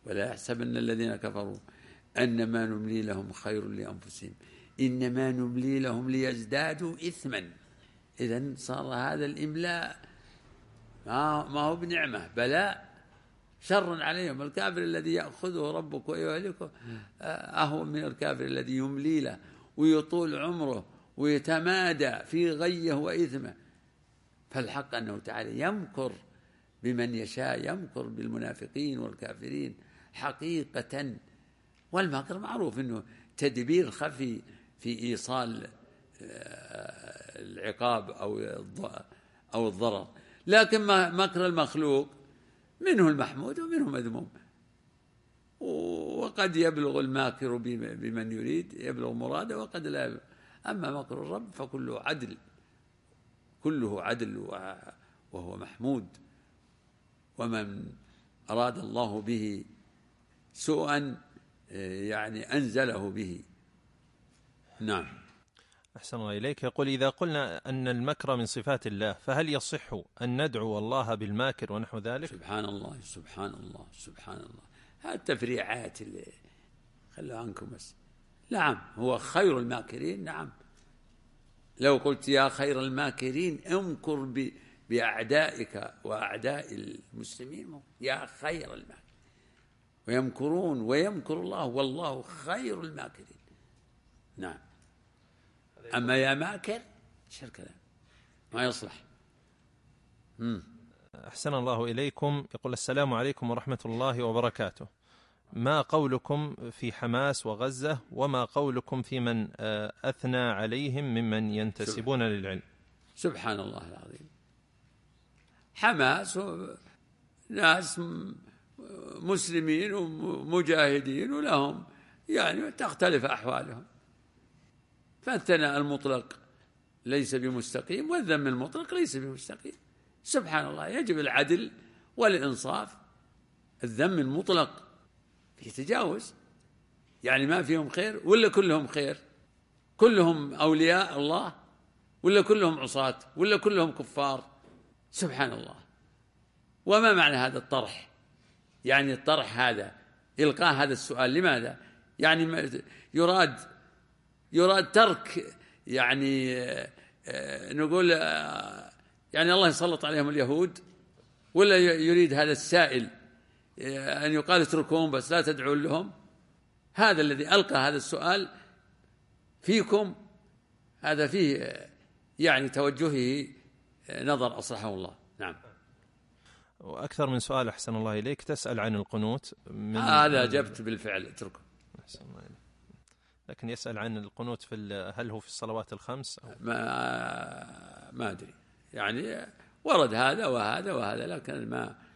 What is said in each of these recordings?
ولا يحسبن الذين كفروا أنما نملي لهم خير لأنفسهم إنما نملي لهم ليزدادوا إثما. إذن صار هذا الإملاء ما هو بنعمة بلاء، شر عليهم. الكافر الذي يأخذه ربك ويهلكه أهون من الكافر الذي يملي له ويطول عمره ويتمادى في غيه وإثمه. فالحق أنه تعالى يمكر بمن يشاء، يمكر بالمنافقين والكافرين حقيقة. والمكر معروف أنه تدبير خفي في إيصال العقاب أو الضرر، لكن مكر المخلوق منه المحمود ومنه مذموم. وقد يبلغ الماكر بمن يريد يبلغ مراده وقد لا يبلغ. أما مكر الرب فكله عدل، كله عدل وهو محمود. ومن أراد الله به سوءا يعني أنزله به. نعم. أحسن الله إليك. يقول: إذا قلنا أن المكر من صفات الله فهل يصح أن ندعو الله بالماكر ونحو ذلك؟ سبحان الله سبحان الله سبحان الله. هذه التفريعات اللي خلوا عنكم بس. نعم هو خير الماكرين. نعم لو قلت يا خير الماكرين امكر بأعدائك وأعداء المسلمين، يا خير الماكرين. ويمكرون ويمكر الله والله خير الماكرين. نعم. أما يا ماكر شو الكلام، ما يصلح. أحسن الله إليكم. يقول: السلام عليكم ورحمة الله وبركاته. ما قولكم في حماس وغزة، وما قولكم في من أثنى عليهم ممن ينتسبون للعلم؟ سبحان الله العظيم. حماس ناس مسلمين ومجاهدين ولهم يعني تختلف أحوالهم، فالثناء المطلق ليس بمستقيم والذم المطلق ليس بمستقيم. سبحان الله، يجب العدل والإنصاف. الذم المطلق في تجاوز، يعني ما فيهم خير ولا كلهم خير، كلهم أولياء الله ولا كلهم عصاة ولا كلهم كفار. سبحان الله. وما معنى هذا الطرح؟ يعني الطرح هذا إلقاء هذا السؤال لماذا؟ يعني يراد ترك يعني نقول يعني الله يسلط عليهم اليهود، ولا يريد هذا السائل أن يقال اتركوهم بس لا تدعون لهم؟ هذا الذي ألقى هذا السؤال فيكم هذا فيه يعني توجهه نظر أصلحه الله. نعم. وأكثر من سؤال أحسن الله إليك. تسأل عن القنوت هذا أجبت بالفعل اتركه. أحسن الله إليك. لكن يسأل عن القنوت هل هو في الصلوات الخمس أو؟ ما أدري، يعني ورد هذا وهذا وهذا، لكن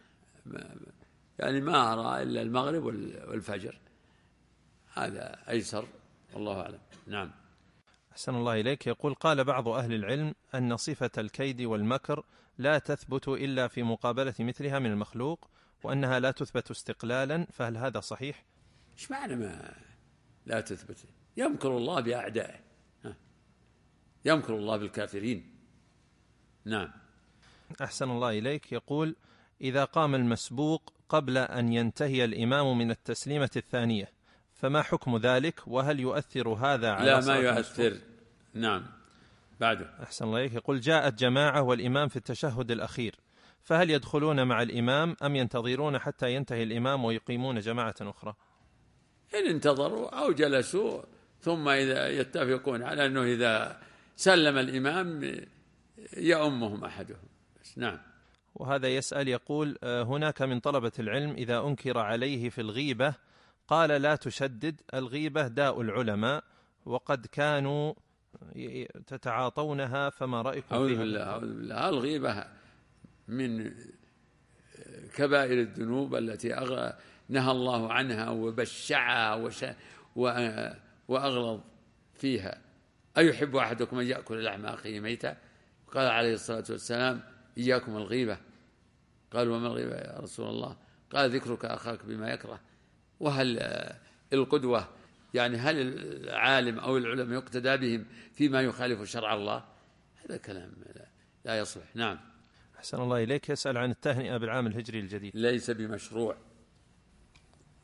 ما أرى إلا المغرب والفجر، هذا أيسر والله أعلم. نعم. أحسن الله إليك. يقول: قال بعض أهل العلم أن صفة الكيد والمكر لا تثبت إلا في مقابلة مثلها من المخلوق، وأنها لا تثبت استقلالا، فهل هذا صحيح؟ إيش معنى ما لا تثبت؟ يمكر الله بأعدائه، يمكر الله بالكافرين. نعم. أحسن الله إليك. يقول: إذا قام المسبوق قبل أن ينتهي الإمام من التسليمة الثانية فما حكم ذلك، وهل يؤثر هذا على لا ما يؤثر. نعم. بعده. أحسن الله إليك. يقول: جاءت جماعة والإمام في التشهد الأخير، فهل يدخلون مع الإمام أم ينتظرون حتى ينتهي الإمام ويقيمون جماعة أخرى؟ إن انتظروا أو جلسوا ثم إذا يتفقون على أنه إذا سلم الإمام يؤمهم أحدهم بس. نعم. وهذا يسأل يقول: هناك من طلبة العلم إذا أنكر عليه في الغيبة قال: لا تشدد، الغيبة داء العلماء وقد كانوا تتعاطونها، فما رأيكم أعوذ فيها؟ بالله أعوذ بالله. الغيبة من كبائر الذنوب التي نهى الله عنها وبشعها وأغلظ فيها. أيحب أحدكم أن يأكل لحم أخيه ميتا؟ قال عليه الصلاة والسلام: إياكم الغيبة. قالوا: وما الغيبة يا رسول الله؟ قال: ذكرك أخاك بما يكره. وهل القدوة يعني هل العالم أو العلماء يقتدى بهم فيما يخالف شرع الله؟ هذا كلام لا يصلح. نعم. أحسن الله إليك. يسأل عن التهنئة بالعام الهجري الجديد. ليس بمشروع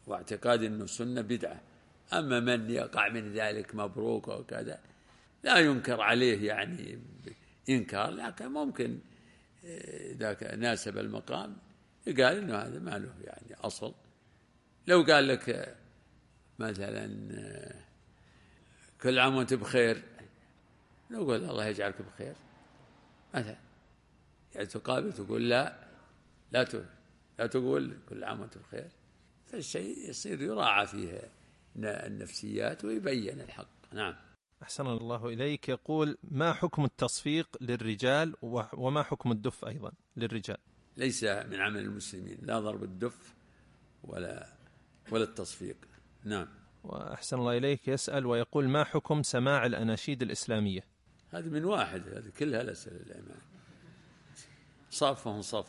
واعتقاد أنه سنة بدعة. أما من يقع من ذلك مبروك وكذا لا ينكر عليه يعني إنكار، لكن ممكن إذا ناسب المقام قال إنه هذا ما له يعني أصل. لو قال لك مثلا كل عام وأنت بخير، لو قال الله يجعلك بخير مثلا، يعني تقابل تقول لا تقول كل عام وأنت بخير، فالشيء يصير يراعى فيه النفسيات ويبين الحق. نعم. أحسن الله إليك. يقول: ما حكم التصفيق للرجال وما حكم الدف أيضا للرجال؟ ليس من عمل المسلمين لا ضرب الدف ولا التصفيق. نعم. وأحسن الله إليك يسأل ويقول: ما حكم سماع الأناشيد الإسلامية؟ هذه من واحد، هذه كلها الأسئلة الإيمان صفهم صف،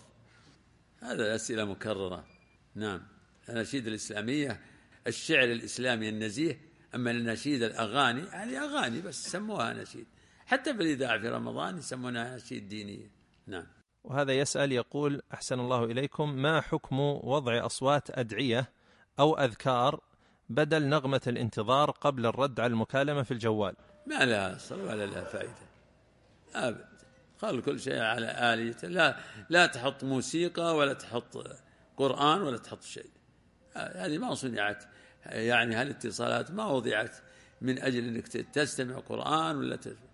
هذا الأسئلة مكررة. نعم. الأناشيد الإسلامية الشعر الإسلامي النزيه، أما الأناشيد الأغاني هذه أغاني بس سموها أناشيد، حتى في الإذاعة في رمضان يسمونها أناشيد دينية. نعم. وهذا يسأل يقول: أحسن الله إليكم، ما حكم وضع أصوات أدعية أو أذكار بدل نغمة الانتظار قبل الرد على المكالمة في الجوال؟ ما لها أصل ولا لها فائدة أبدا. خل كل شيء على آليته، لا تحط موسيقى ولا تحط قرآن ولا تحط شيء. هذه ما صنعت، يعني هالاتصالات ما وضعت من أجل أنك تستمع قرآن ولا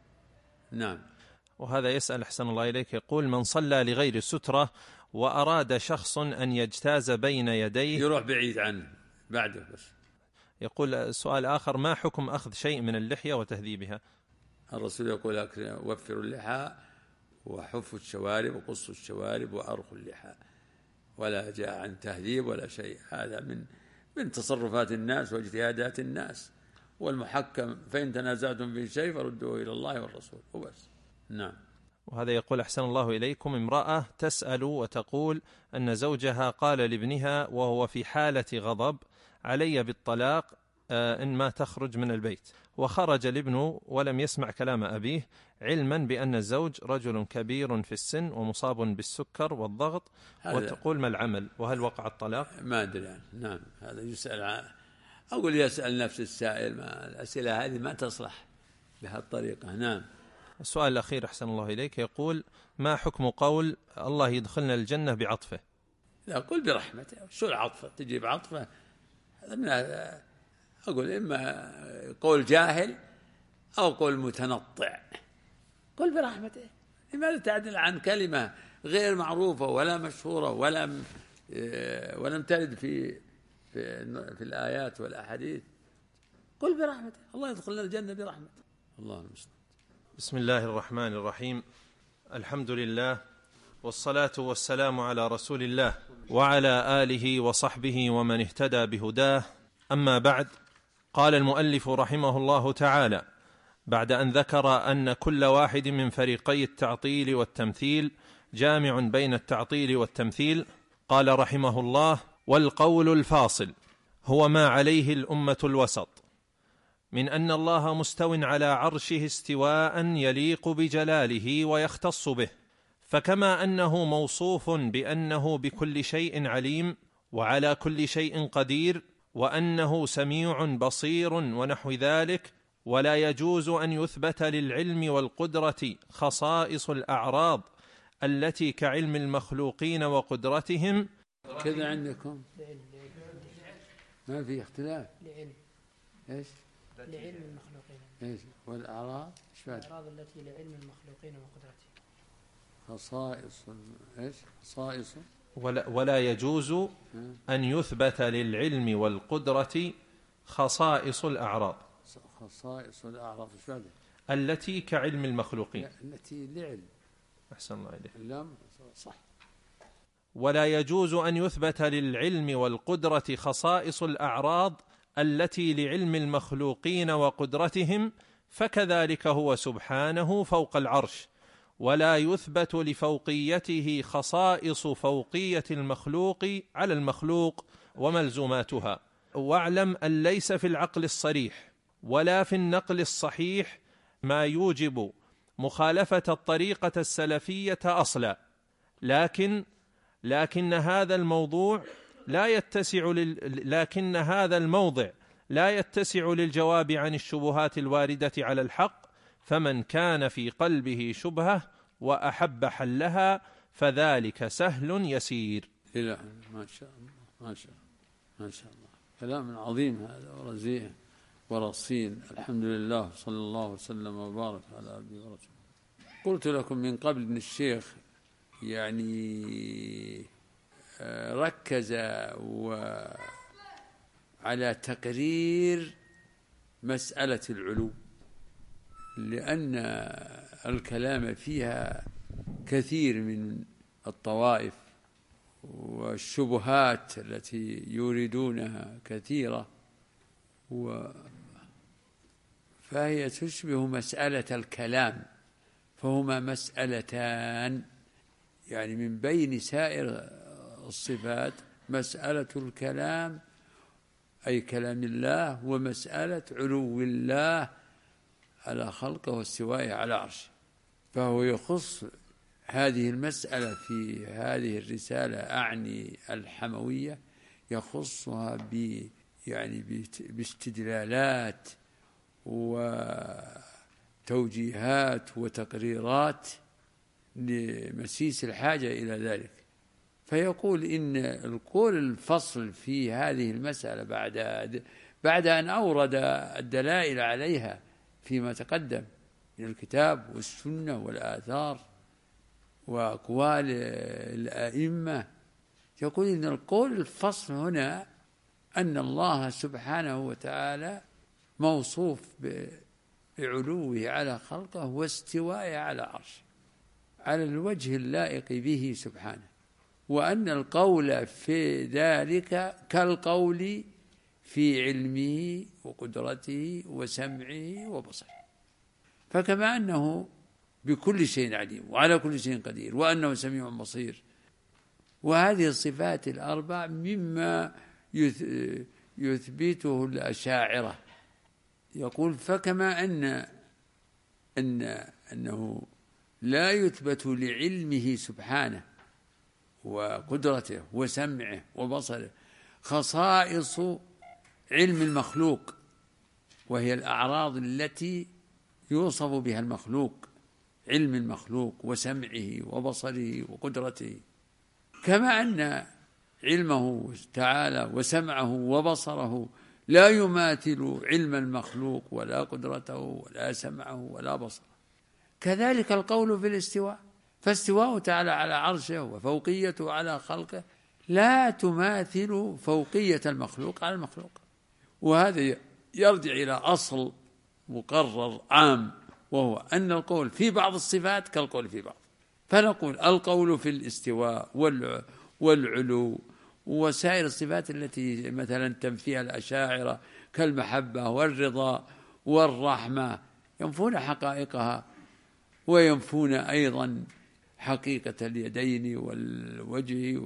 نعم. وهذا يسأل أحسن الله إليك يقول: من صلى لغير سترة وأراد شخص أن يجتاز بين يديه يروح بعيد عنه بعده بس. يقول سؤال آخر: ما حكم أخذ شيء من اللحية وتهذيبها؟ الرسول يقول: وفروا اللحى وحفوا الشوارب وقصوا الشوارب وأرخوا اللحى، ولا جاء عن تهذيب ولا شيء. هذا من تصرفات الناس واجتهادات الناس، والمحكم فإن تنازعتم في شيء فردوه إلى الله والرسول وبس. نعم. وهذا يقول: أحسن الله إليكم، امرأة تسأل وتقول أن زوجها قال لابنها وهو في حالة غضب: علي بالطلاق إن ما تخرج من البيت. وخرج الابن ولم يسمع كلام أبيه، علما بأن الزوج رجل كبير في السن ومصاب بالسكر والضغط، وتقول: ما العمل وهل وقع الطلاق؟ ما أدري عنه. نعم. هذا يسأل عنه. أقول يسأل نفس السائل، ما الأسئلة هذه ما تصلح بهالطريقة. نعم. السؤال الأخير أحسن الله إليك يقول: ما حكم قول الله يدخلنا الجنة بعطفه؟ لا، قل برحمته. شو العطفة؟ تجيب عطفة؟ هذا أقول إما قول جاهل أو قول متنطع. قل برحمته. لماذا تعدل عن كلمة غير معروفة ولا مشهورة ولم ترد في الآيات والأحاديث؟ قل برحمته. الله يدخلنا الجنة برحمته. الله المستعان. بسم الله الرحمن الرحيم. الحمد لله والصلاة والسلام على رسول الله وعلى آله وصحبه ومن اهتدى بهداه. أما بعد، قال المؤلف رحمه الله تعالى بعد أن ذكر أن كل واحد من فريقي التعطيل والتمثيل جامع بين التعطيل والتمثيل، قال رحمه الله: والقول الفاصل هو ما عليه الأمة الوسط من أن الله مستو على عرشه استواء يليق بجلاله ويختص به، فكما أنه موصوف بأنه بكل شيء عليم وعلى كل شيء قدير وأنه سميع بصير ونحو ذلك، ولا يجوز أن يثبت للعلم والقدرة خصائص الأعراض التي كعلم المخلوقين وقدرتهم. كذا عندكم ما في اختلاف؟ لعلم. ايش؟ لعلم المخلوقين. ايش؟ والأعراض؟ الأعراض التي لعلم المخلوقين وقدرتهم. خصائص. ايش؟ خصائص. ولا يجوز أن يثبت للعلم والقدرة خصائص الأعراض. خصائص الأعراض ايش بعد؟ التي كعلم المخلوقين. التي لعلم. أحسن الله إليك. لم صح. ولا يجوز أن يثبت للعلم والقدرة خصائص الأعراض التي لعلم المخلوقين وقدرتهم، فكذلك هو سبحانه فوق العرش، ولا يثبت لفوقيته خصائص فوقية المخلوق على المخلوق وملزوماتها. واعلم أن ليس في العقل الصريح ولا في النقل الصحيح ما يوجب مخالفة الطريقة السلفية أصلا، لكن هذا الموضوع لكن هذا الموضع لا يتسع للجواب عن الشبهات الواردة على الحق، فمن كان في قلبه شبهة وأحب حلها فذلك سهل يسير. إلى ما شاء الله، ما شاء الله، ما شاء الله، كلام عظيم هذا ورزيه ورصين. الحمد لله، صلى الله وسلم وبارك على عبده ورسوله. قلت لكم من قبل أن الشيخ يعني ركز على تقرير مسألة العلو، لأن الكلام فيها كثير من الطوائف والشبهات التي يريدونها كثيرة، فهي تشبه مسألة الكلام، فهما مسألتان يعني من بين سائر الصفات، مسألة الكلام أي كلام الله، ومسألة علو الله على خلقه واستوائه على عرشه. فهو يخص هذه المسألة في هذه الرسالة، أعني الحموية، يخصها باستدلالات وتوجيهات وتقريرات لمسيس الحاجة إلى ذلك. فيقول إن القول الفصل في هذه المسألة بعد أن أورد الدلائل عليها فيما تقدم من الكتاب والسنة والآثار وأقوال الأئمة، يقول إن القول الفصل هنا أن الله سبحانه وتعالى موصوف بعلوه على خلقه واستوائه على عرشه على الوجه اللائق به سبحانه، وأن القول في ذلك كالقول في علمه وقدرته وسمعه وبصره. فكما أنه بكل شيء عليم وعلى كل شيء قدير وأنه سميع بصير، وهذه الصفات الأربع مما يثبته الأشاعرة. يقول فكما أنه لا يثبت لعلمه سبحانه وقدرته وسمعه وبصره خصائص علم المخلوق، وهي الأعراض التي يوصف بها المخلوق، علم المخلوق وسمعه وبصره وقدرته، كما أن علمه تعالى وسمعه وبصره لا يماثل علم المخلوق ولا قدرته ولا سمعه ولا بصره. كذلك القول في الاستواء، فاستواءه تعالى على عرشه وفوقيته على خلقه لا تماثل فوقية المخلوق على المخلوق. وهذا يرجع إلى أصل مقرر عام، وهو أن القول في بعض الصفات كالقول في بعض. فنقول القول في الاستواء والعلو وسائر الصفات التي مثلا تنفيها الأشاعرة كالمحبة والرضا والرحمة ينفون حقائقها، وينفون أيضا حقيقة اليدين والوجه،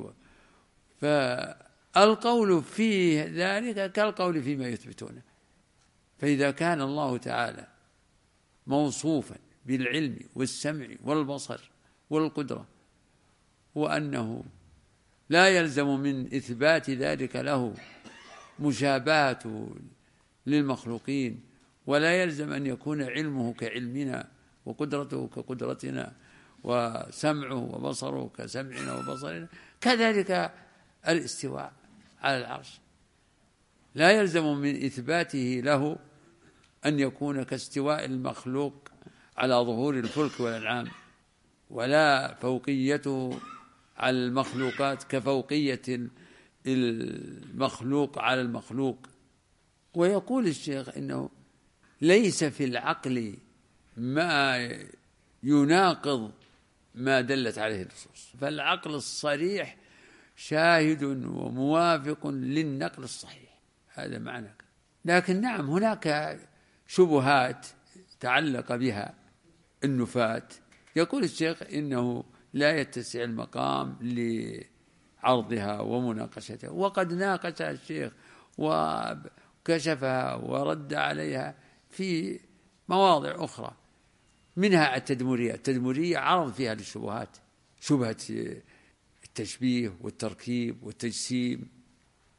فالقول في ذلك كالقول فيما يثبتونه. فإذا كان الله تعالى موصوفا بالعلم والسمع والبصر والقدرة، وأنه لا يلزم من إثبات ذلك له مشابهته للمخلوقين، ولا يلزم أن يكون علمه كعلمنا وقدرته كقدرتنا وسمعه وبصره كسمعنا وبصرنا، كذلك الاستواء على العرش لا يلزم من إثباته له أن يكون كاستواء المخلوق على ظهور الفلك والأنعام، ولا فوقيته على المخلوقات كفوقية المخلوق على المخلوق. ويقول الشيخ إنه ليس في العقل ما يناقض ما دلت عليه النصوص، فالعقل الصريح شاهد وموافق للنقل الصحيح، هذا معنى. لكن نعم هناك شبهات تعلق بها النفاة، يقول الشيخ إنه لا يتسع المقام لعرضها ومناقشتها، وقد ناقشها الشيخ وكشفها ورد عليها في مواضع أخرى، منها التدمرية عرض فيها للشبهات، شبهة التشبيه والتركيب والتجسيم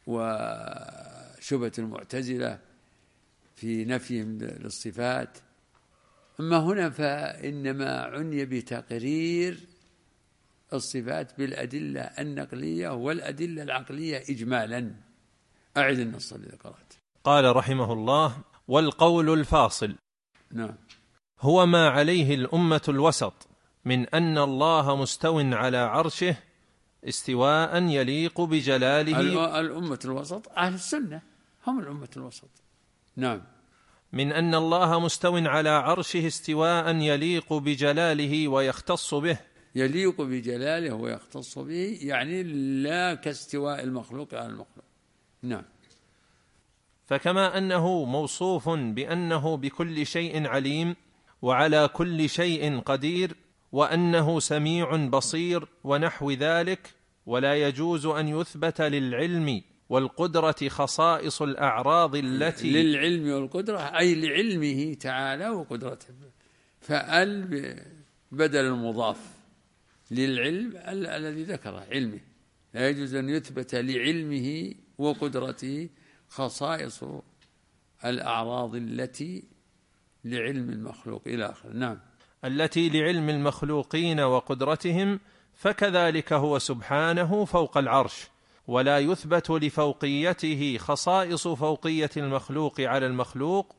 وشبهة المعتزلة في نفيهم للصفات. أما هنا فإنما عني بتقرير الصفات بالأدلة النقلية والأدلة العقلية إجمالا. أعد النص الذي قرأت. قال رحمه الله: والقول الفاصل نعم هو ما عليه الأمة الوسط من أن الله مستو على عرشه استواء يليق بجلاله. الأمة الوسط أهل السنة هم الأمة الوسط. نعم. من أن الله مستو على عرشه استواء يليق بجلاله ويختص به. يليق بجلاله ويختص به يعني لا كاستواء المخلوق على المخلوق. نعم. فكما أنه موصوف بأنه بكل شيء عليم وعلى كل شيء قدير وأنه سميع بصير ونحو ذلك، ولا يجوز أن يثبت للعلم والقدرة خصائص الأعراض التي للعلم والقدرة أي لعلمه تعالى وقدرته، فأل بدل المضاف للعلم الذي ذكره علمه، لا يجوز أن يثبت لعلمه وقدرته خصائص الأعراض التي لعلم المخلوق إلى آخره. نعم. التي لعلم المخلوقين وقدرتهم، فكذلك هو سبحانه فوق العرش، ولا يثبت لفوقيته خصائص فوقية المخلوق على المخلوق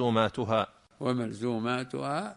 وملزوماتها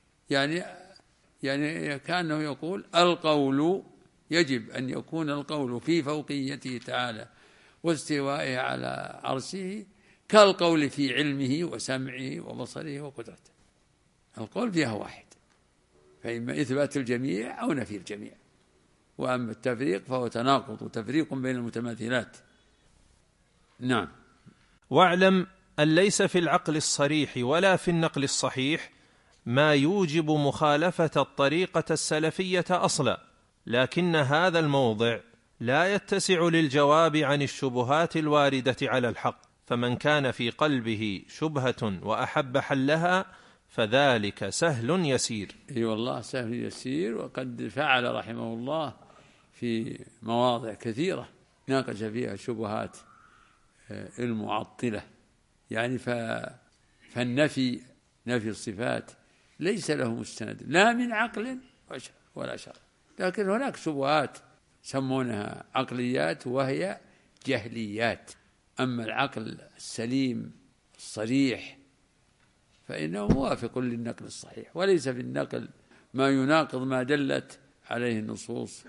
يعني كأنه يقول القول يجب أن يكون القول في فوقيته تعالى واستوائه على عرشه كالقول في علمه وسمعه وبصره وقدرته. القول فيها واحد، فإما إثبات الجميع أو نفي الجميع، وأما التفريق فهو تناقض وتفريق بين المتماثلات. نعم. واعلم أن ليس في العقل الصريح ولا في النقل الصحيح ما يوجب مخالفة الطريقة السلفية أصلا، لكن هذا الموضع لا يتسع للجواب عن الشبهات الواردة على الحق، فمن كان في قلبه شبهة وأحب حلها فذلك سهل يسير. اي والله سهل يسير، وقد فعل رحمه الله في مواضع كثيرة ناقش فيها شبهات المعطلة، يعني فالنفي نفي الصفات ليس له مستند لا من عقل ولا شرع، لكن هناك شبهات يسمونها عقليات وهي جهليات. أما العقل السليم الصريح فإنه موافق للنقل الصحيح، وليس في النقل ما يناقض ما دلت عليه النصوص،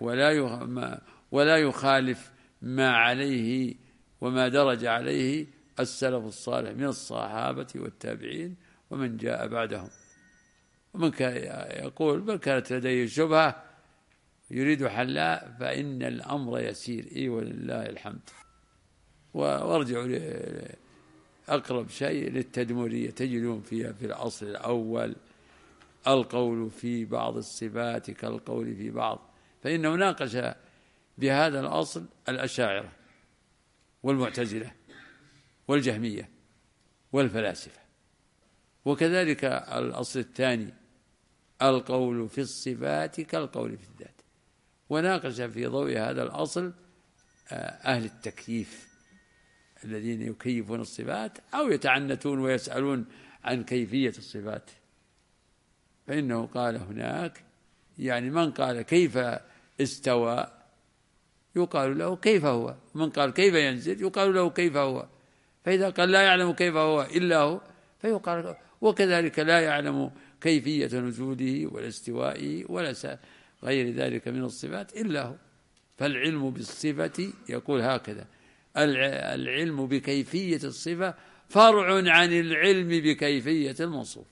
ولا يخالف ما عليه وما درج عليه السلف الصالح من الصحابة والتابعين ومن جاء بعدهم. ومن كان يقول بل كانت لديه شبهة يريد حلها فإن الأمر يسير. ولله الحمد. وارجعوا أقرب شيء للتدمرية تجدون فيها في الأصل الأول القول في بعض الصفات كالقول في بعض، فإنه ناقش بهذا الأصل الأشاعرة والمعتزلة والجهمية والفلاسفة. وكذلك الأصل الثاني القول في الصفات كالقول في الذات، وناقش في ضوء هذا الأصل أهل التكييف الذين يكيفون الصفات أو يتعنتون ويسألون عن كيفية الصفات. فإنه قال هناك يعني من قال كيف استوى يقال له كيف هو، من قال كيف ينزل يقال له كيف هو، فإذا قال لا يعلم كيف هو إلا هو فيقال، وكذلك لا يعلم كيفية نزوله ولا استوائه ولا غير ذلك من الصفات إلا هو. فالعلم بالصفة يقول هكذا: العلم بكيفية الصفة فرع عن العلم بكيفية الموصوف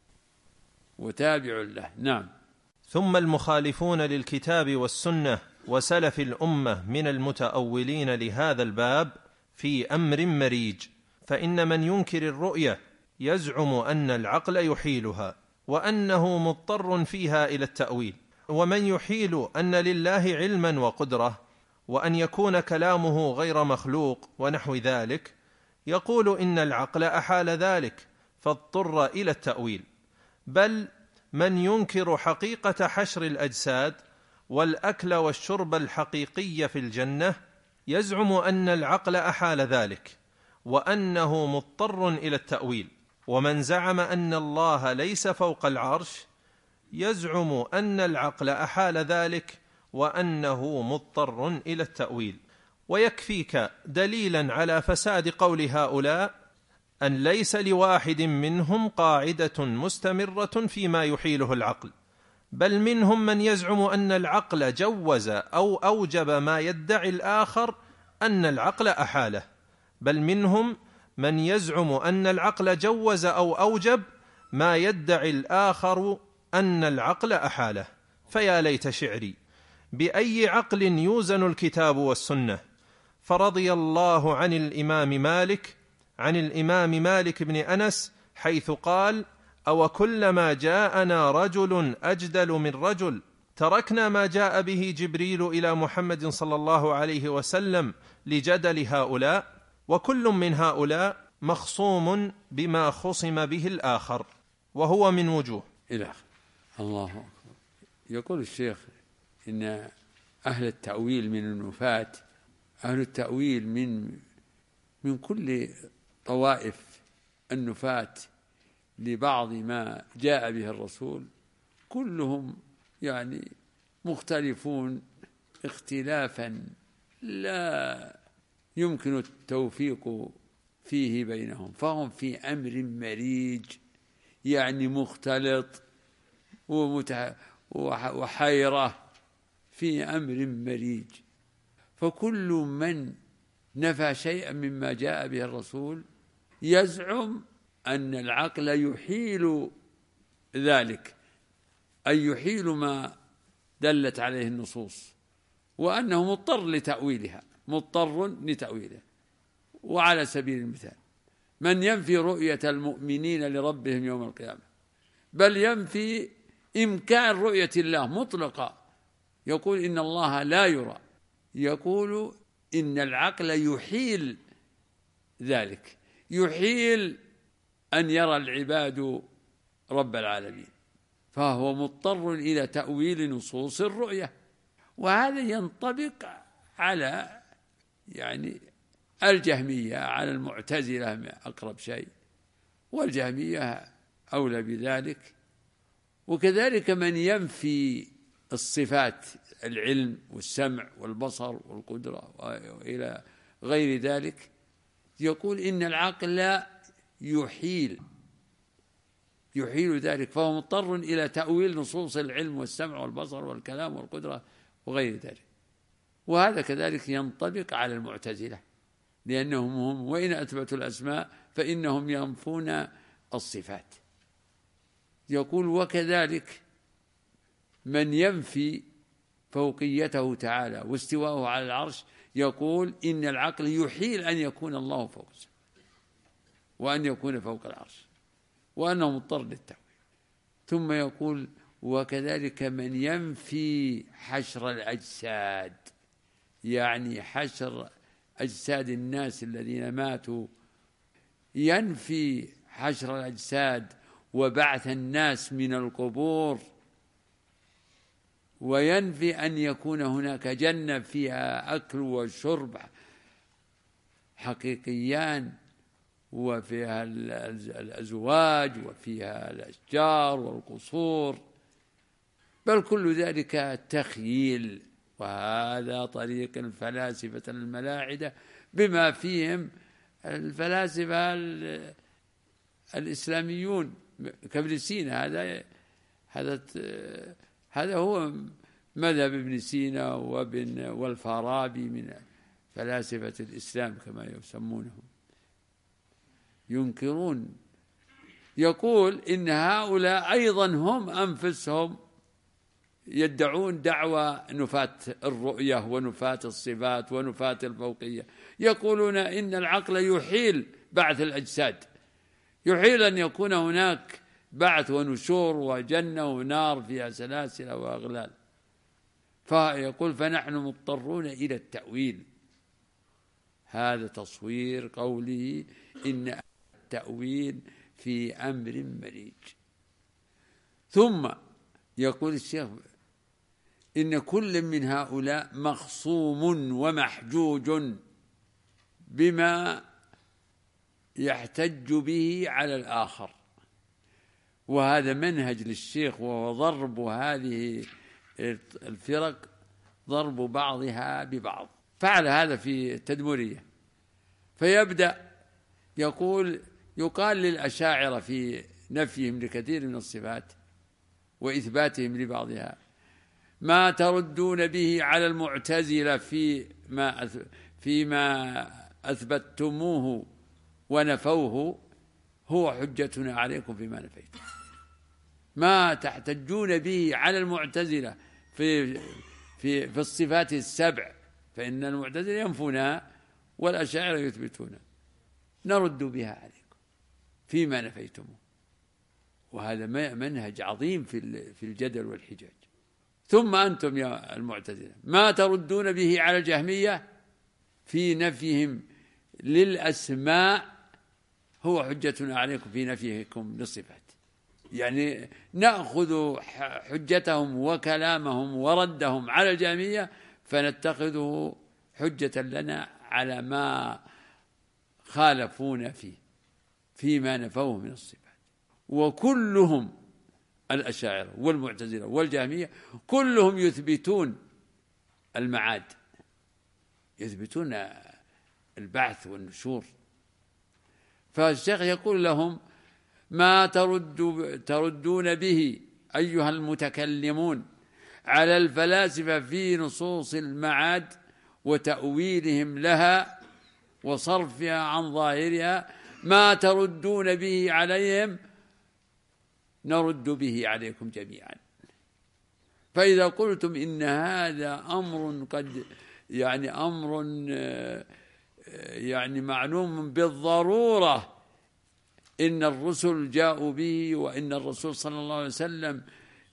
وتابع له. نعم. ثم المخالفون للكتاب والسنة وسلف الأمة من المتأولين لهذا الباب في أمر مريج، فإن من ينكر الرؤية يزعم أن العقل يحيلها وأنه مضطر فيها إلى التأويل، ومن يحيل أن لله علما وقدرة وأن يكون كلامه غير مخلوق ونحو ذلك يقول إن العقل أحال ذلك فاضطر إلى التأويل. بل من ينكر حقيقة حشر الأجساد والأكل والشرب الحقيقي في الجنة يزعم أن العقل أحال ذلك وأنه مضطر إلى التأويل. ومن زعم أن الله ليس فوق العرش يزعم أن العقل أحال ذلك وأنه مضطر إلى التأويل. ويكفيك دليلا على فساد قول هؤلاء أن ليس لواحد منهم قاعدة مستمرة فيما يحيله العقل، بل منهم من يزعم أن العقل جوز أو أوجب ما يدعي الآخر أن العقل أحاله، بل منهم من يزعم أن العقل جوز أو أوجب ما يدعي الآخر أن العقل أحاله. فيا ليت شعري، بأي عقل يوزن الكتاب والسنة؟ فرضي الله عن الإمام مالك بن أنس حيث قال: أو كلما جاءنا رجل أجدل من رجل تركنا ما جاء به جبريل إلى محمد صلى الله عليه وسلم لجدل هؤلاء، وكل من هؤلاء مخصوم بما خصم به الآخر، وهو من وجوه إلى آخر. الله أكبر. يقول الشيخ إن أهل التأويل من النفاة، أهل التأويل من كل طوائف النفاة لبعض ما جاء به الرسول، كلهم يعني مختلفون اختلافا لا يمكن التوفيق فيه بينهم، فهم في أمر مريج، يعني مختلط وحيرة في أمر مريج. فكل من نفى شيئا مما جاء به الرسول يزعم أن العقل يحيل ذلك، أي يحيل ما دلت عليه النصوص، وأنه مضطر لتأويلها. وعلى سبيل المثال من ينفي رؤية المؤمنين لربهم يوم القيامة، بل ينفي إمكان رؤية الله مطلقا، يقول إن الله لا يرى، يقول إن العقل يحيل ذلك، يحيل أن يرى العباد رب العالمين، فهو مضطر إلى تأويل نصوص الرؤية. وهذا ينطبق على يعني الجهمية، على المعتزلة أقرب شيء، والجهمية أولى بذلك. وكذلك من ينفي الصفات، العلم والسمع والبصر والقدرة وإلى غير ذلك، يقول إن العقل يحيل ذلك، فهو مضطر إلى تأويل نصوص العلم والسمع والبصر والكلام والقدرة وغير ذلك. وهذا كذلك ينطبق على المعتزلة، لأنهم هم وإن أثبتوا الأسماء فإنهم ينفون الصفات. يقول وكذلك من ينفي فوقيته تعالى واستواءه على العرش، يقول إن العقل يحيل أن يكون الله فوق السماء وأن يكون فوق العرش، وأنه مضطر للتأويل. ثم يقول وكذلك من ينفي حشر الأجساد، يعني حشر أجساد الناس الذين ماتوا، ينفي حشر الأجساد وبعث الناس من القبور، وينفي أن يكون هناك جنة فيها أكل وشرب حقيقيان، وفيها الأزواج وفيها الأشجار والقصور، بل كل ذلك تخييل. وهذا طريق الفلاسفة الملاحدة بما فيهم الفلاسفة الإسلاميون كابن سينا. هذا هو مذهب ابن سينا والفارابي من فلاسفة الإسلام كما يسمونهم، ينكرون. يقول إن هؤلاء أيضا هم أنفسهم يدعون دعوى نفاة الرؤية ونفاة الصفات ونفاة الفوقية، يقولون إن العقل يحيل بعث الأجساد، يحيل أن يكون هناك بعث ونشور وجنة ونار فيها سلاسل وأغلال. فيقول فنحن مضطرون إلى التأويل. هذا تصوير قوله إن التأويل في أمر مريج. ثم يقول الشيخ إن كل من هؤلاء مخصوم ومحجوج بما يحتج به على الآخر، وهذا منهج للشيخ، وهو ضرب هذه الفرق، ضرب بعضها ببعض. فعل هذا في التدمرية، فيبدأ يقال للأشاعرة في نفيهم لكثير من الصفات وإثباتهم لبعضها: ما تردون به على المعتزلة فيما أثبتموه ونفوه هو حجتنا عليكم فيما نفيتم. ما تحتجون به على المعتزلة في الصفات السبع، فإن المعتزلة ينفونها والأشاعرة يثبتونها، نرد بها عليكم فيما نفيتموه. وهذا منهج عظيم في الجدل والحجاج. ثم أنتم يا المعتزلة ما تردون به على الجهمية في نفيهم للأسماء هو حجتنا عليكم في نفيكم للصفات. يعني نأخذ حجتهم وكلامهم وردهم على الجهمية فنتخذه حجة لنا على ما خالفون فيما نفوه من الصفات. وكلهم الأشاعرة والمعتزلة والجهمية كلهم يثبتون المعاد، يثبتون البعث والنشور. فالشيخ يقول لهم: ما تردون به أيها المتكلمون على الفلاسفة في نصوص المعاد وتأويلهم لها وصرفها عن ظاهرها، ما تردون به عليهم نرد به عليكم جميعا. فإذا قلتم إن هذا أمر معلوم بالضرورة، إن الرسل جاءوا به، وإن الرسول صلى الله عليه وسلم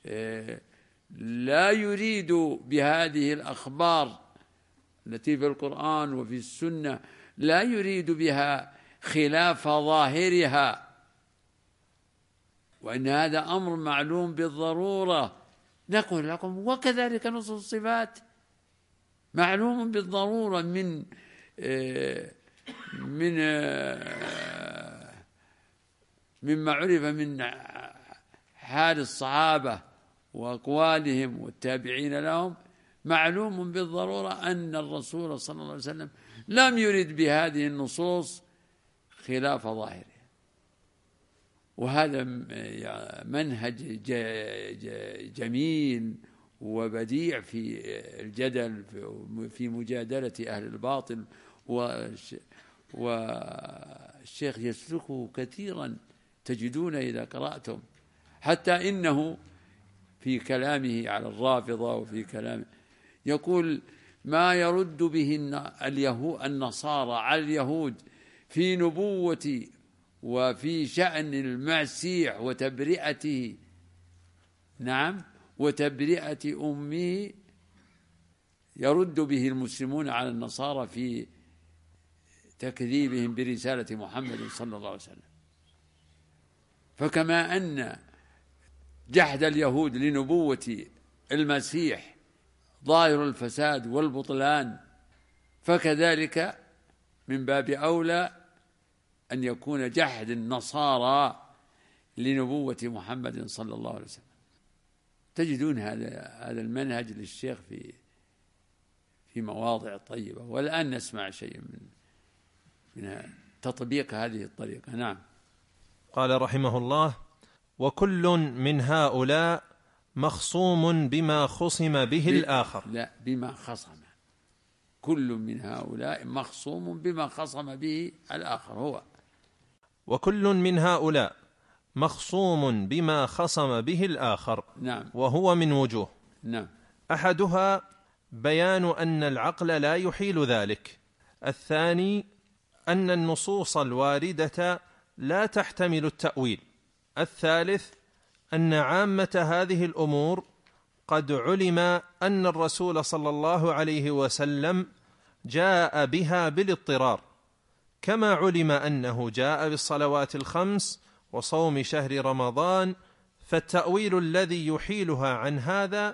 لا يريد بهذه الأخبار التي في القرآن وفي السنة، لا يريد بها خلاف ظاهرها، وإن هذا أمر معلوم بالضرورة، نقول لكم وكذلك نصوص الصفات معلوم بالضرورة مما عرف من حال الصحابة وأقوالهم والتابعين لهم، معلوم بالضرورة أن الرسول صلى الله عليه وسلم لم يرد بهذه النصوص خلاف ظاهره. وهذا منهج جميل وبديع في الجدل، في مجادلة أهل الباطل، والشيخ يسلكه كثيرا، تجدون إذا قرأتم، حتى إنه في كلامه على الرافضة وفي كلامه يقول: ما يرد به النصارى على اليهود في نبوة وفي شأن المسيح وتبرئته، نعم، وتبرئة أمه، يرد به المسلمون على النصارى في تكذيبهم برسالة محمد صلى الله عليه وسلم. فكما أن جحد اليهود لنبوة المسيح ظاهر الفساد والبطلان، فكذلك من باب أولى أن يكون جحد النصارى لنبوة محمد صلى الله عليه وسلم. تجدون هذا المنهج للشيخ في مواضع طيبة. والآن نسمع شيء من تطبيق هذه الطريقة. نعم. قال رحمه الله: وكل من هؤلاء مخصوم بما خصم به الآخر. لا، بما خصم. كل من هؤلاء مخصوم بما خصم به الآخر. هو وكل من هؤلاء مخصوم بما خصم به الآخر. نعم. وهو من وجوه. نعم. أحدها بيان أن العقل لا يحيل ذلك. الثاني أن النصوص الواردة لا تحتمل التأويل. الثالث أن عامة هذه الأمور قد علم أن الرسول صلى الله عليه وسلم جاء بها بالاضطرار، كما علم أنه جاء بالصلوات الخمس وصوم شهر رمضان، فالتأويل الذي يحيلها عن هذا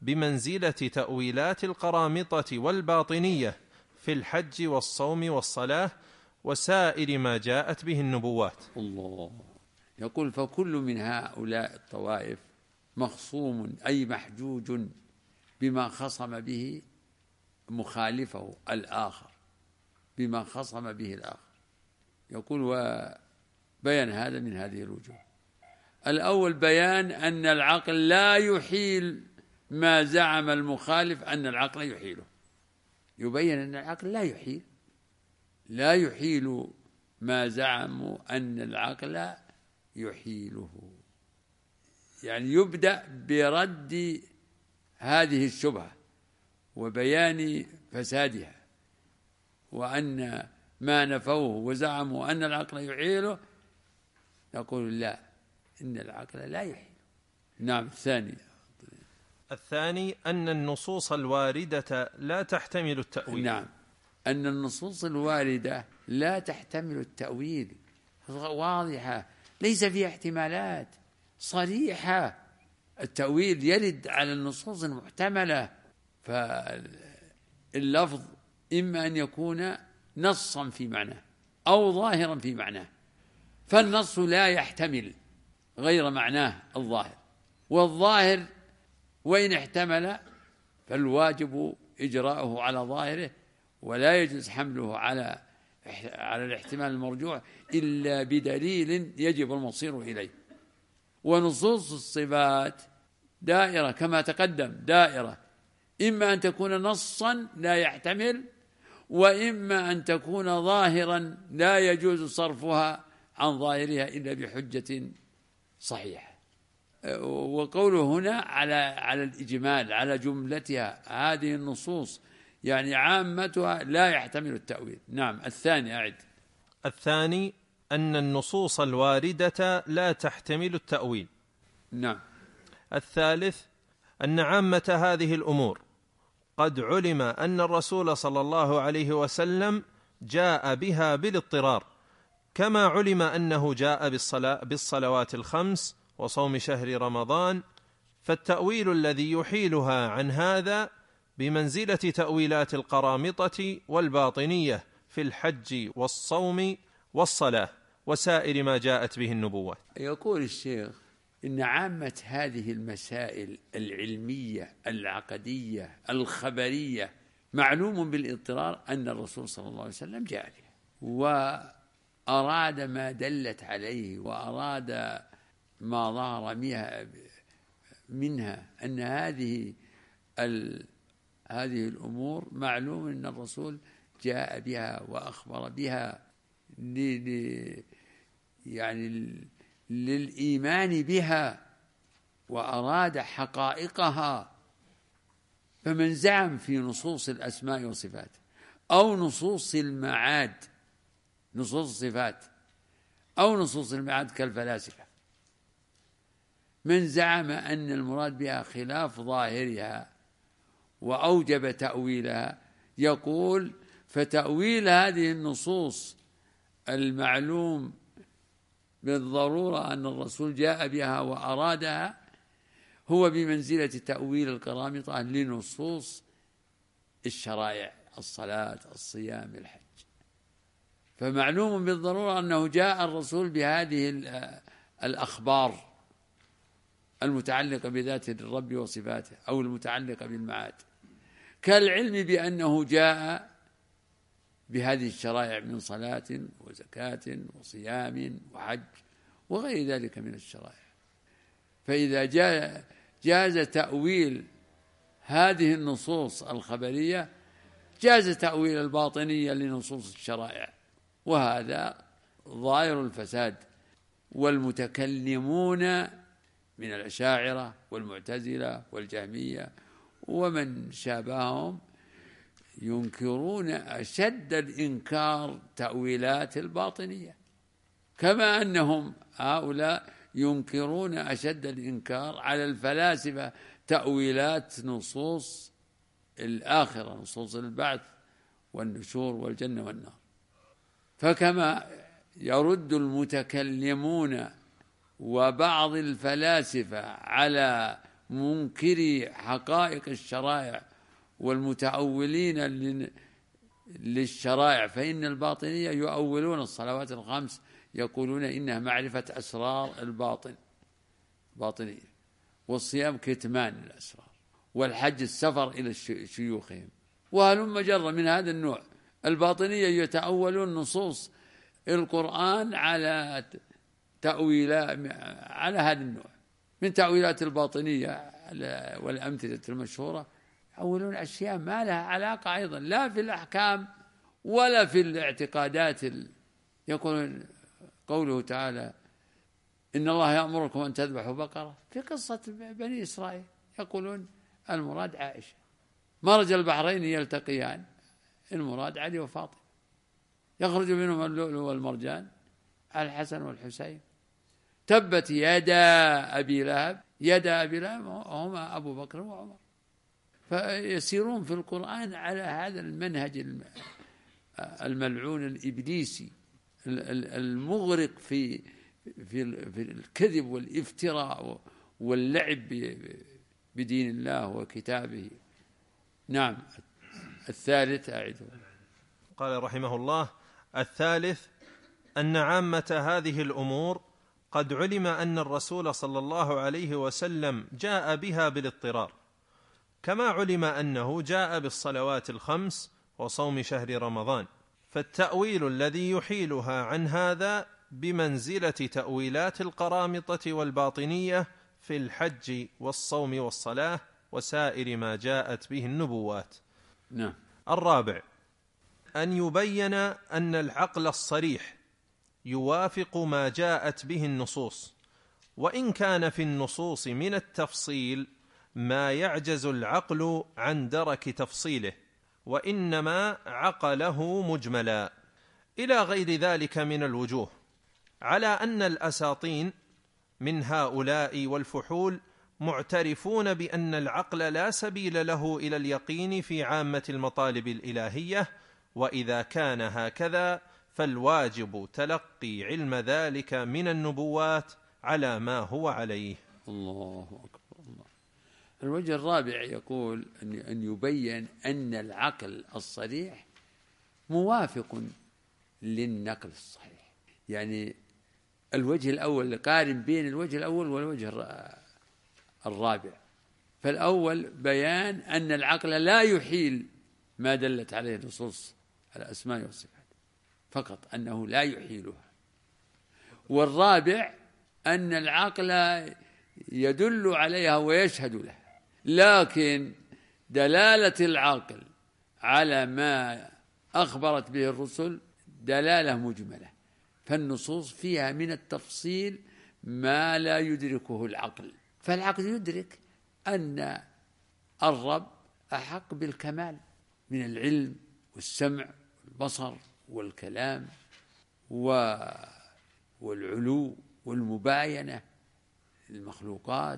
بمنزلة تأويلات القرامطة والباطنية في الحج والصوم والصلاة وسائر ما جاءت به النبوات. الله يقول: فكل من هؤلاء الطوائف مخصوم أي محجوج بما خصم به مخالفه الآخر، بما خصم به الآخر. يقول: وبيان هذا من هذه الوجوه. الأول بيان أن العقل لا يحيل ما زعم المخالف أن العقل يحيله، يبين أن العقل لا يحيل ما زعموا أن العقل يحيله. يعني يبدأ برد هذه الشبهة وبيان فسادها، وأن ما نفوه وزعموا أن العقل يحيله نقول لا، إن العقل لا يحيله. نعم. الثاني أن النصوص الواردة لا تحتمل التأويل. نعم، أن النصوص الواردة لا تحتمل التأويل، واضحة ليس فيها احتمالات، صريحة. التأويل يرد على النصوص المحتملة، فاللفظ إما أن يكون نصا في معناه أو ظاهرا في معناه، فالنص لا يحتمل غير معناه الظاهر، والظاهر وإن احتمل فالواجب إجراؤه على ظاهره، ولا يجوز حمله على الاحتمال المرجوح إلا بدليل يجب المصير إليه. ونصوص الصفات دائرة كما تقدم، دائرة إما أن تكون نصا لا يحتمل، وإما أن تكون ظاهرا لا يجوز صرفها عن ظاهرها إلا بحجة صحيحة. وقوله هنا على الإجمال، على جملتها، هذه النصوص يعني عامتها لا يحتمل التأويل. نعم. الثاني أعد. الثاني أن النصوص الواردة لا تحتمل التأويل. نعم. الثالث أن عامة هذه الأمور قد علم أن الرسول صلى الله عليه وسلم جاء بها بالاضطرار، كما علم أنه جاء بالصلوات الخمس وصوم شهر رمضان، فالتأويل الذي يحيلها عن هذا بمنزلة تأويلات القرامطة والباطنية في الحج والصوم والصلاة وسائر ما جاءت به النبوات. يقول الشيخ إن عامة هذه المسائل العلمية العقدية الخبرية معلوم بالاضطرار أن الرسول صلى الله عليه وسلم جاء بها وأراد ما دلت عليه، وأراد ما ظهر منها أن هذه الأمور معلوم أن الرسول جاء بها وأخبر بها يعني للإيمان بها، وأراد حقائقها. فمن زعم في نصوص الأسماء والصفات أو نصوص المعاد، نصوص الصفات أو نصوص المعاد كالفلاسفة، من زعم أن المراد بها خلاف ظاهرها وأوجب تأويلها، يقول فتأويل هذه النصوص المعلوم بالضرورة أن الرسول جاء بها وأرادها هو بمنزلة تأويل القرامطة لنصوص الشرائع، الصلاة، الصيام، الحج. فمعلوم بالضرورة أنه جاء الرسول بهذه الأخبار المتعلقة بذات الرب وصفاته أو المتعلقة بالمعاد، كالعلم بأنه جاء بهذه الشرائع من صلاة وزكاة وصيام وحج وغير ذلك من الشرائع. فإذا جاز تأويل هذه النصوص الخبرية جاز تأويل الباطنية لنصوص الشرائع، وهذا ظاهر الفساد. والمتكلمون من الأشاعرة والمعتزلة والجهمية ومن شابههم ينكرون أشد الإنكار تأويلات الباطنية، كما أنهم هؤلاء ينكرون أشد الإنكار على الفلاسفة تأويلات نصوص الآخرة، نصوص البعث والنشور والجنة والنار. فكما يرد المتكلمون وبعض الفلاسفة على منكري حقائق الشرائع والمتأولين للشرائع، فإن الباطنية يؤولون الصلوات الخمس، يقولون إنها معرفة أسرار الباطن باطنية، والصيام كتمان الأسرار، والحج السفر إلى شيوخهم، وهلم جرا من هذا النوع. الباطنية يتأولون نصوص القرآن على تأويلات على هذا النوع من تأويلات الباطنية والأمثلة المشهورة، يأولون أشياء ما لها علاقة أيضا لا في الأحكام ولا في الاعتقادات. يقولون قوله تعالى إن الله يأمركم أن تذبحوا بقرة، في قصة بني إسرائيل يقولون المراد عائشة، مرج البحرين يلتقيان، المراد علي وفاطمة، يخرج منهم اللؤلؤ والمرجان، الحسن والحسين، تبت يدا أبي لهب، يدا أبي لهب هما أبو بكر وعمر. فيسيرون في القرآن على هذا المنهج الملعون الإبليسي المغرق في الكذب والافتراء واللعب بدين الله وكتابه. نعم. الثالث أعده. قال رحمه الله: الثالث أن عامة هذه الأمور قد علم أن الرسول صلى الله عليه وسلم جاء بها بالاضطرار، كما علم أنه جاء بالصلوات الخمس وصوم شهر رمضان، فالتأويل الذي يحيلها عن هذا بمنزلة تأويلات القرامطة والباطنية في الحج والصوم والصلاة وسائر ما جاءت به النبوات. نعم. الرابع أن يبين أن العقل الصريح يوافق ما جاءت به النصوص، وإن كان في النصوص من التفصيل ما يعجز العقل عن درك تفصيله، وإنما عقله مجملا، إلى غير ذلك من الوجوه، على أن الأساطين من هؤلاء والفحول معترفون بأن العقل لا سبيل له إلى اليقين في عامة المطالب الإلهية، وإذا كان هكذا فالواجب تلقي علم ذلك من النبوات على ما هو عليه. الله أكبر. الله. الوجه الرابع يقول أن يبين أن العقل الصريح موافق للنقل الصحيح. يعني الوجه الأول قارن بين الوجه الأول والوجه الرابع. فالأول بيان أن العقل لا يحيل ما دلت عليه نصوص الأسماء والصفات، فقط أنه لا يحيلها. والرابع أن العقل يدل عليها ويشهد لها، لكن دلالة العقل على ما أخبرت به الرسل دلالة مجملة، فالنصوص فيها من التفصيل ما لا يدركه العقل. فالعقل يدرك أن الرب أحق بالكمال من العلم والسمع والبصر والكلام والعلو والمباينة للمخلوقات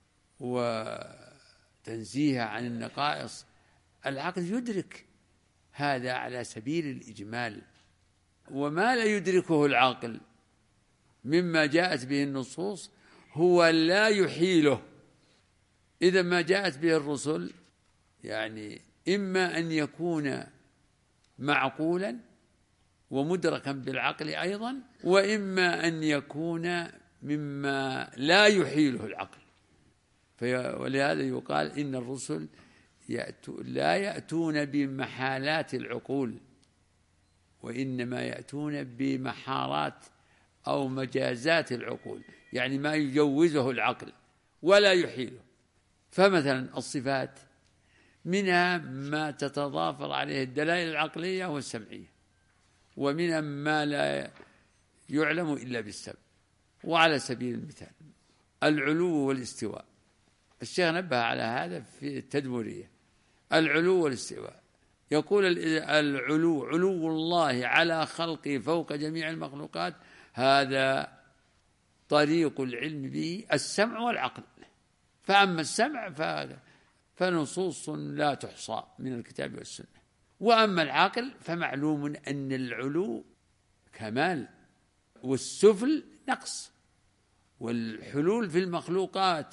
وتنزيهها عن النقائص. العقل يدرك هذا على سبيل الإجمال، وما لا يدركه العقل مما جاءت به النصوص هو لا يحيله. إذا ما جاءت به الرسل يعني إما أن يكون معقولا ومدركا بالعقل أيضا، وإما أن يكون مما لا يحيله العقل. ولهذا يقال إن الرسل لا يأتون بمحالات العقول، وإنما يأتون بمحارات أو مجازات العقول، يعني ما يجوزه العقل ولا يحيله. فمثلا الصفات منها ما تتضافر عليه الدلائل العقلية والسمعية، ومنها ما لا يعلم إلا بالسمع. وعلى سبيل المثال العلو والاستواء، الشيخ نبه على هذا في التدمرية. العلو والاستواء يقول العلو علو الله على خلقه فوق جميع المخلوقات، هذا طريق العلم به السمع والعقل. فأما السمع فنصوص لا تحصى من الكتاب والسنة، وأما العقل فمعلوم أن العلو كمال والسفل نقص، والحلول في المخلوقات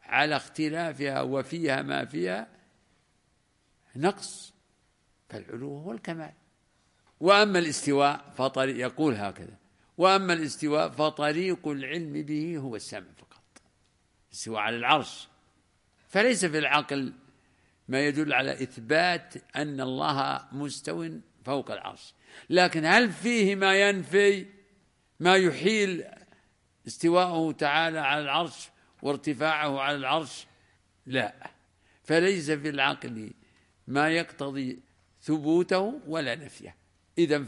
على اختلافها وفيها ما فيها نقص، فالعلو هو الكمال. وأما الاستواء يقول هكذا: وأما الاستواء فطريق العلم به هو السمع فقط. استواء على العرش، فليس في العقل ما يدل على إثبات أن الله مستو فوق العرش، لكن هل فيه ما ينفي ما يحيل استواءه تعالى على العرش وارتفاعه على العرش؟ لا، فليس في العقل ما يقتضي ثبوته ولا نفيه. إذن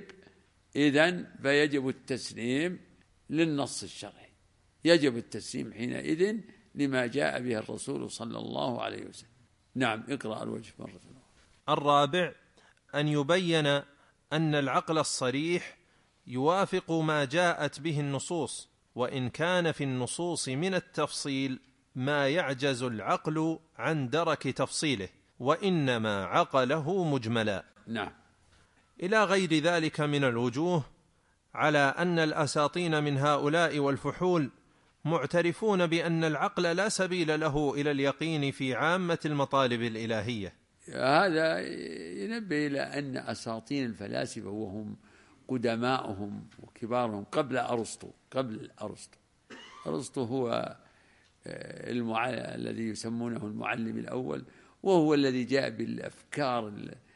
فيجب التسليم للنص الشرعي، يجب التسليم حينئذ لما جاء به الرسول صلى الله عليه وسلم. نعم، اقرأ الوجه مرة أخرى. الرابع أن يبين أن العقل الصريح يوافق ما جاءت به النصوص، وإن كان في النصوص من التفصيل ما يعجز العقل عن درك تفصيله، وإنما عقله مجملا. نعم. إلى غير ذلك من الوجوه، على أن الأساطين من هؤلاء والفحول معترفون بأن العقل لا سبيل له إلى اليقين في عامة المطالب الإلهية. هذا ينبه إلى أن أساطين الفلاسفة وهم قدماؤهم وكبارهم قبل أرسطو أرسطو هو الذي يسمونه المعلم الأول، وهو الذي جاء بالأفكار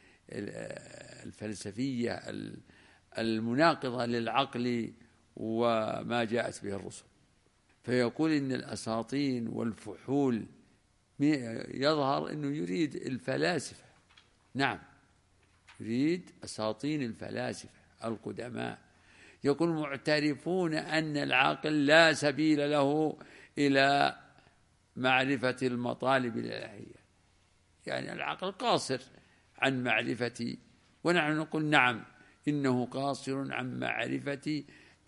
الفلسفية المناقضة للعقل وما جاءت به الرسل. فيقول إن الأساطين والفحول يظهر أنه يريد الفلاسفة، نعم، يريد أساطين الفلاسفة القدماء، يقول معترفون أن العقل لا سبيل له إلى معرفة المطالب الإلهية، يعني العقل قاصر عن معرفة، ونحن نقول نعم إنه قاصر عن معرفة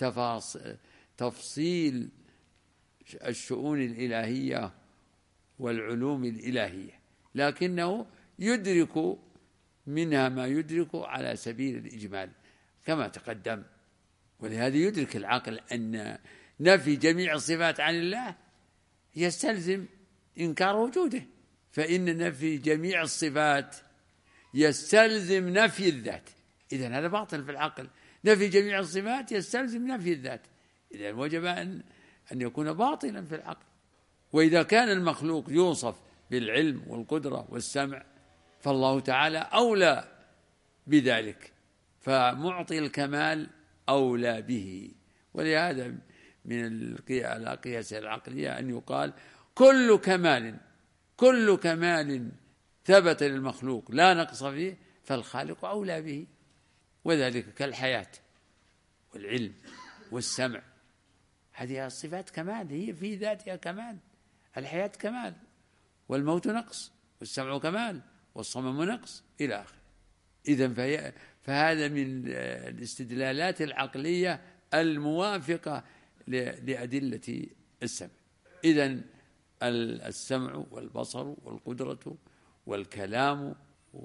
تفصيل الشؤون الإلهية والعلوم الإلهية، لكنه يدرك منها ما يدرك على سبيل الإجمال كما تقدم. ولهذا يدرك العقل أن نفي جميع الصفات عن الله يستلزم إنكار وجوده، فإن نفي جميع الصفات يستلزم نفي الذات، إذن هذا باطل في العقل. نفي جميع الصفات يستلزم نفي الذات، إذن وجب أن يكون باطلا في العقل. وإذا كان المخلوق يوصف بالعلم والقدرة والسمع فالله تعالى أولى بذلك، فمعطي الكمال أولى به. ولهذا من القياس العقلية أن يقال كل كمال ثبت للمخلوق لا نقص فيه فالخالق أولى به، وذلك كالحياة والعلم والسمع، هذه الصفات كمال، هي في ذاتها كمال. الحياة كمال، والموت نقص، والسمع كمال، والصمم نقص، إلى آخره. إذن فهذا من الاستدلالات العقلية الموافقة لأدلة السمع. إذن السمع والبصر والقدرة والكلام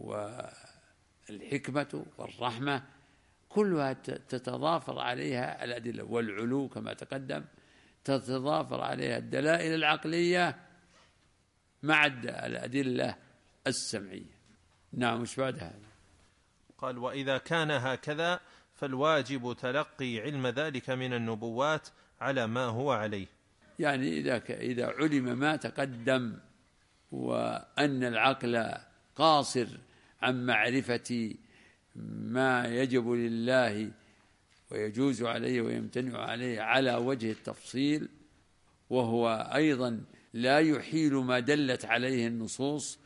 والحكمة والرحمة كلها تتضافر عليها الأدلة، والعلو كما تقدم تتضافر عليها الدلائل العقلية مع الأدلة السمعية. نعم، مش بعد هذا؟ قال: وإذا كان هكذا فالواجب تلقي علم ذلك من النبوات على ما هو عليه. يعني إذا علم ما تقدم وأن العقل قاصر عن معرفة ما يجب لله ويجوز عليه ويمتنع عليه على وجه التفصيل، وهو أيضا لا يحيل ما دلت عليه النصوص،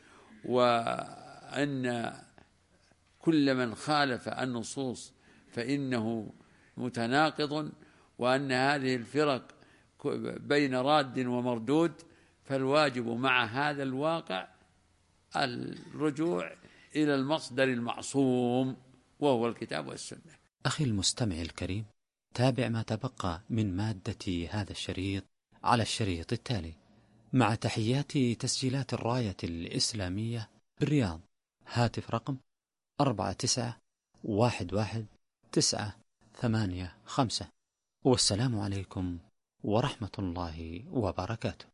وأن كل من خالف النصوص فإنه متناقض، وأن هذه الفرق بين راد ومردود، فالواجب مع هذا الواقع الرجوع إلى المصدر المعصوم وهو الكتاب والسنة. أخي المستمع الكريم، تابع ما تبقى من مادة هذا الشريط على الشريط التالي، مع تحيات تسجيلات الراية الإسلامية بالرياض. هاتف رقم 49111985. والسلام عليكم ورحمة الله وبركاته.